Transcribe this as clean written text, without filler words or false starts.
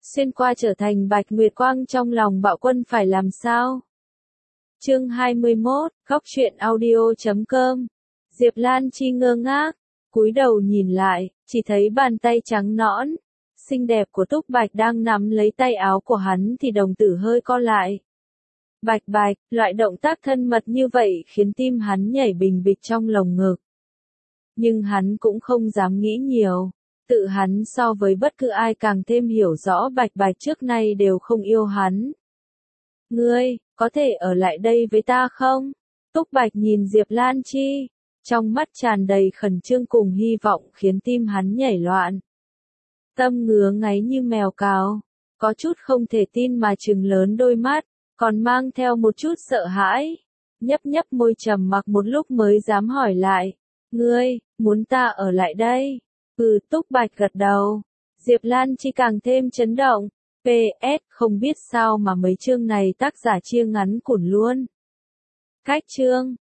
xuyên qua trở thành Bạch Nguyệt Quang trong lòng Bạo Quân phải làm sao? Chương 21, Góc truyện audio.com. Diệp Lan Chi ngơ ngác, cúi đầu nhìn lại, chỉ thấy bàn tay trắng nõn, xinh đẹp của Túc Bạch đang nắm lấy tay áo của hắn thì đồng tử hơi co lại. Bạch Bạch, loại động tác thân mật như vậy khiến tim hắn nhảy bình bịch trong lồng ngực. Nhưng hắn cũng không dám nghĩ nhiều, tự hắn so với bất cứ ai càng thêm hiểu rõ Bạch Bạch trước nay đều không yêu hắn. Ngươi, có thể ở lại đây với ta không? Túc Bạch nhìn Diệp Lan Chi, trong mắt tràn đầy khẩn trương cùng hy vọng khiến tim hắn nhảy loạn. Tâm ngứa ngáy như mèo cào, có chút không thể tin mà trừng lớn đôi mắt, còn mang theo một chút sợ hãi. Nhấp nhấp môi trầm mặc một lúc mới dám hỏi lại, ngươi, muốn ta ở lại đây? Túc Bạch gật đầu. Diệp Lan Chi càng thêm chấn động. PS, không biết sao mà mấy chương này tác giả chia ngắn củn luôn. Cách chương